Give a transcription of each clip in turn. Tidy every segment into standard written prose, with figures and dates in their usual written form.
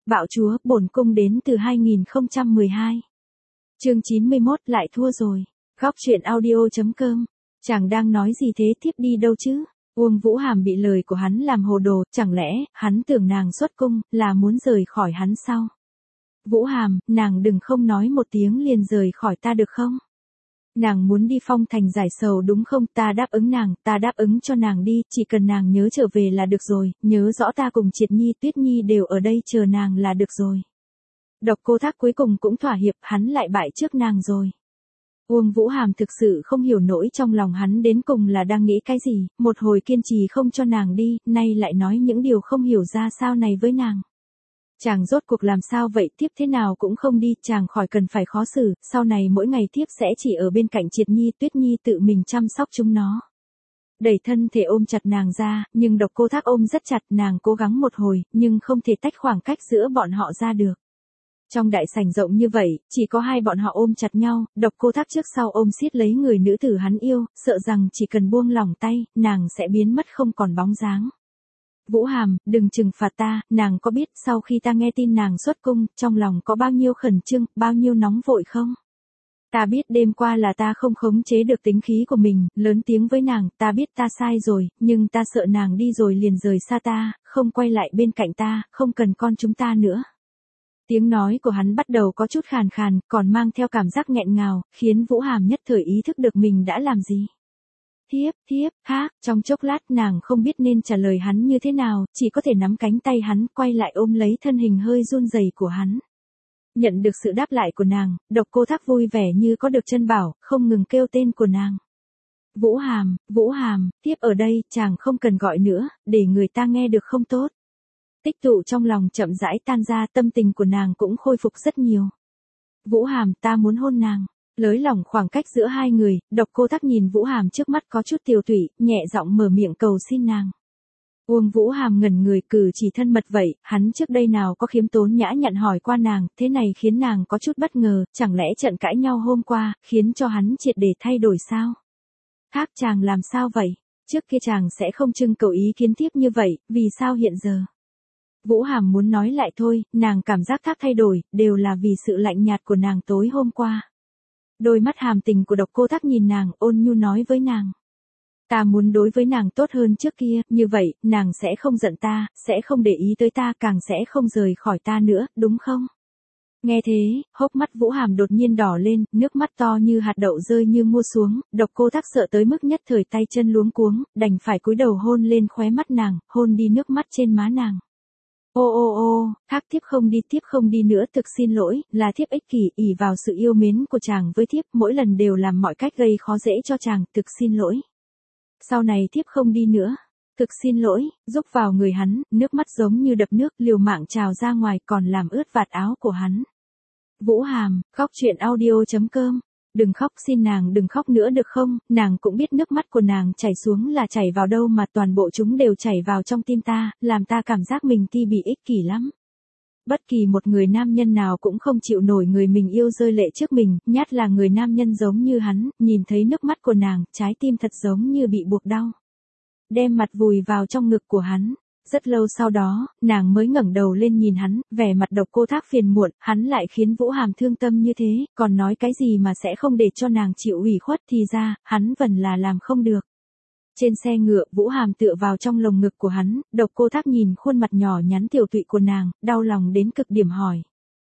Bạo chúa, bổn cung đến từ 2012. Chương 91, lại thua rồi. Góc truyện audio.com. Chàng đang nói gì thế, tiếp đi đâu chứ? Uông Vũ Hàm bị lời của hắn làm hồ đồ, chẳng lẽ hắn tưởng nàng xuất cung là muốn rời khỏi hắn sao? Vũ Hàm, nàng đừng không nói một tiếng liền rời khỏi ta được không? Nàng muốn đi Phong Thành giải sầu đúng không? Ta đáp ứng nàng, ta đáp ứng cho nàng đi, chỉ cần nàng nhớ trở về là được rồi, nhớ rõ ta cùng Triệt Nhi, Tuyết Nhi đều ở đây chờ nàng là được rồi. Độc Cô Thác cuối cùng cũng thỏa hiệp, hắn lại bại trước nàng rồi. Uông Vũ Hàm thực sự không hiểu nổi trong lòng hắn đến cùng là đang nghĩ cái gì, một hồi kiên trì không cho nàng đi, nay lại nói những điều không hiểu ra sao này với nàng. Chàng rốt cuộc làm sao vậy, tiếp thế nào cũng không đi, chàng khỏi cần phải khó xử, sau này mỗi ngày tiếp sẽ chỉ ở bên cạnh Triệt Nhi, Tuyết Nhi tự mình chăm sóc chúng nó. Đẩy thân thể ôm chặt nàng ra, nhưng Độc Cô Thác ôm rất chặt, nàng cố gắng một hồi, nhưng không thể tách khoảng cách giữa bọn họ ra được. Trong đại sảnh rộng như vậy, chỉ có hai bọn họ ôm chặt nhau, Độc Cô Thác trước sau ôm siết lấy người nữ tử hắn yêu, sợ rằng chỉ cần buông lỏng tay, nàng sẽ biến mất không còn bóng dáng. Vũ Hàm, đừng trừng phạt ta, nàng có biết sau khi ta nghe tin nàng xuất cung, trong lòng có bao nhiêu khẩn trương, bao nhiêu nóng vội không? Ta biết đêm qua là ta không khống chế được tính khí của mình, lớn tiếng với nàng, ta biết ta sai rồi, nhưng ta sợ nàng đi rồi liền rời xa ta, không quay lại bên cạnh ta, không cần con chúng ta nữa. Tiếng nói của hắn bắt đầu có chút khàn khàn, còn mang theo cảm giác nghẹn ngào, khiến Vũ Hàm nhất thời ý thức được mình đã làm gì. Thiếp, trong chốc lát nàng không biết nên trả lời hắn như thế nào, chỉ có thể nắm cánh tay hắn, quay lại ôm lấy thân hình hơi run rẩy của hắn. Nhận được sự đáp lại của nàng, Độc Cô Thác vui vẻ như có được chân bảo, không ngừng kêu tên của nàng. Vũ Hàm, tiếp ở đây, chàng không cần gọi nữa, để người ta nghe được không tốt. Tích tụ trong lòng chậm rãi tan ra, tâm tình của nàng cũng khôi phục rất nhiều. Vũ Hàm, ta muốn hôn nàng. Lới lỏng khoảng cách giữa hai người, Độc Cô Thác nhìn Vũ Hàm trước mắt có chút tiều tụy, nhẹ giọng mở miệng cầu xin nàng. Uông Vũ Hàm ngẩn người, cử chỉ thân mật vậy, hắn trước đây nào có khiêm tốn nhã nhặn hỏi qua nàng, thế này khiến nàng có chút bất ngờ, chẳng lẽ trận cãi nhau hôm qua, khiến cho hắn triệt để thay đổi sao? Thác, chàng làm sao vậy? Trước kia chàng sẽ không trưng cầu ý kiến tiếp như vậy, vì sao hiện giờ? Vũ Hàm muốn nói lại thôi, nàng cảm giác Thác thay đổi, đều là vì sự lạnh nhạt của nàng tối hôm qua. Đôi mắt hàm tình của Độc Cô Thác nhìn nàng, ôn nhu nói với nàng. Ta muốn đối với nàng tốt hơn trước kia, như vậy, nàng sẽ không giận ta, sẽ không để ý tới ta, càng sẽ không rời khỏi ta nữa, đúng không? Nghe thế, hốc mắt Vũ Hàm đột nhiên đỏ lên, nước mắt to như hạt đậu rơi như mưa xuống, Độc Cô Thác sợ tới mức nhất thời tay chân luống cuống, đành phải cúi đầu hôn lên khóe mắt nàng, hôn đi nước mắt trên má nàng. Ô, Thác, thiếp không đi nữa, thực xin lỗi, là thiếp ích kỷ, ỷ vào sự yêu mến của chàng với thiếp, mỗi lần đều làm mọi cách gây khó dễ cho chàng, thực xin lỗi. Sau này thiếp không đi nữa, thực xin lỗi, rúc vào người hắn, nước mắt giống như đập nước, liều mạng trào ra ngoài, còn làm ướt vạt áo của hắn. Vũ Hàm, Góc truyện audio.com. Đừng khóc, xin nàng đừng khóc nữa được không, nàng cũng biết nước mắt của nàng chảy xuống là chảy vào đâu mà toàn bộ chúng đều chảy vào trong tim ta, làm ta cảm giác mình ti bị ích kỷ lắm. Bất kỳ một người nam nhân nào cũng không chịu nổi người mình yêu rơi lệ trước mình, nhất là người nam nhân giống như hắn, nhìn thấy nước mắt của nàng, trái tim thật giống như bị buộc đau. Đem mặt vùi vào trong ngực của hắn. Rất lâu sau đó, nàng mới ngẩng đầu lên nhìn hắn, vẻ mặt Độc Cô Thác phiền muộn, hắn lại khiến Vũ Hàm thương tâm như thế, còn nói cái gì mà sẽ không để cho nàng chịu ủy khuất, thì ra, hắn vẫn là làm không được. Trên xe ngựa, Vũ Hàm tựa vào trong lồng ngực của hắn, Độc Cô Thác nhìn khuôn mặt nhỏ nhắn tiều tụy của nàng, đau lòng đến cực điểm hỏi.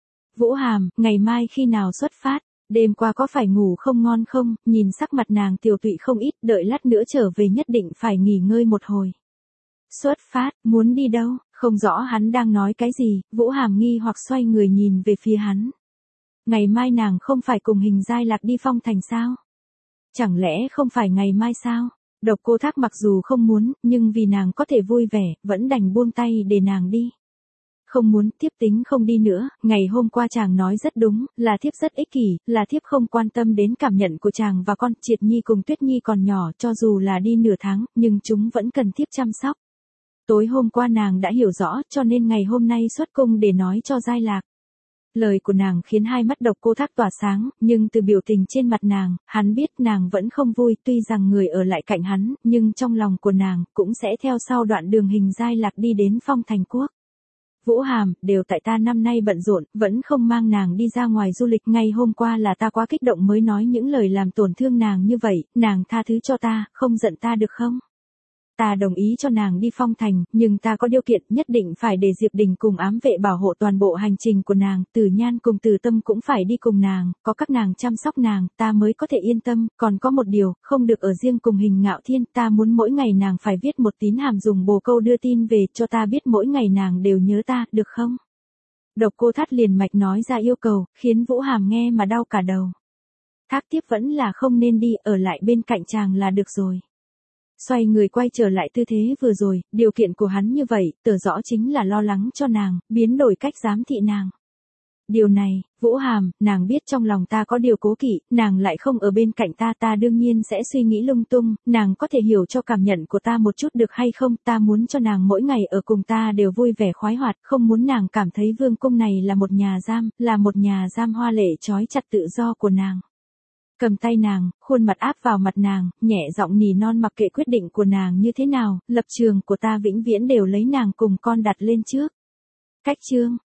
Vũ Hàm, ngày mai khi nào xuất phát? Đêm qua có phải ngủ không ngon không? Nhìn sắc mặt nàng tiều tụy không ít, đợi lát nữa trở về nhất định phải nghỉ ngơi một hồi. Xuất phát, muốn đi đâu? Không rõ hắn đang nói cái gì, Vũ Hàm nghi hoặc xoay người nhìn về phía hắn. Ngày mai nàng không phải cùng Hình Giai Lạc đi Phong Thành sao? Chẳng lẽ không phải ngày mai sao? Độc Cô Thác mặc dù không muốn, nhưng vì nàng có thể vui vẻ, vẫn đành buông tay để nàng đi. Không muốn, thiếp tính không đi nữa, ngày hôm qua chàng nói rất đúng, là thiếp rất ích kỷ, là thiếp không quan tâm đến cảm nhận của chàng và con, Triệt Nhi cùng Tuyết Nhi còn nhỏ, cho dù là đi nửa tháng, nhưng chúng vẫn cần thiếp chăm sóc. Tối hôm qua nàng đã hiểu rõ, cho nên ngày hôm nay xuất cung để nói cho Giai Lạc. Lời của nàng khiến hai mắt Độc Cô Thác tỏa sáng, nhưng từ biểu tình trên mặt nàng, hắn biết nàng vẫn không vui, tuy rằng người ở lại cạnh hắn, nhưng trong lòng của nàng, cũng sẽ theo sau đoạn đường Hình Giai Lạc đi đến Phong Thành Quốc. Vũ Hàm, đều tại ta năm nay bận rộn, vẫn không mang nàng đi ra ngoài du lịch. Ngay hôm qua là ta quá kích động mới nói những lời làm tổn thương nàng như vậy, nàng tha thứ cho ta, không giận ta được không? Ta đồng ý cho nàng đi Phong Thành, nhưng ta có điều kiện, nhất định phải để Diệp Đình cùng ám vệ bảo hộ toàn bộ hành trình của nàng, Từ Nhan cùng Từ Tâm cũng phải đi cùng nàng, có các nàng chăm sóc nàng, ta mới có thể yên tâm, còn có một điều, không được ở riêng cùng Hình Ngạo Thiên, ta muốn mỗi ngày nàng phải viết một tín hàm dùng bồ câu đưa tin về, cho ta biết mỗi ngày nàng đều nhớ ta, được không? Độc Cô Thát liền mạch nói ra yêu cầu, khiến Vũ Hàm nghe mà đau cả đầu. Thác tiếp vẫn là không nên đi, ở lại bên cạnh chàng là được rồi. Xoay người quay trở lại tư thế vừa rồi, điều kiện của hắn như vậy, tỏ rõ chính là lo lắng cho nàng, biến đổi cách giám thị nàng. Điều này, Vũ Hàm, nàng biết trong lòng ta có điều cố kỵ, nàng lại không ở bên cạnh ta, ta đương nhiên sẽ suy nghĩ lung tung, nàng có thể hiểu cho cảm nhận của ta một chút được hay không, ta muốn cho nàng mỗi ngày ở cùng ta đều vui vẻ khoái hoạt, không muốn nàng cảm thấy vương cung này là một nhà giam hoa lệ trói chặt tự do của nàng. Cầm tay nàng, khuôn mặt áp vào mặt nàng, nhẹ giọng nỉ non mặc kệ quyết định của nàng như thế nào, lập trường của ta vĩnh viễn đều lấy nàng cùng con đặt lên trước. Cách chương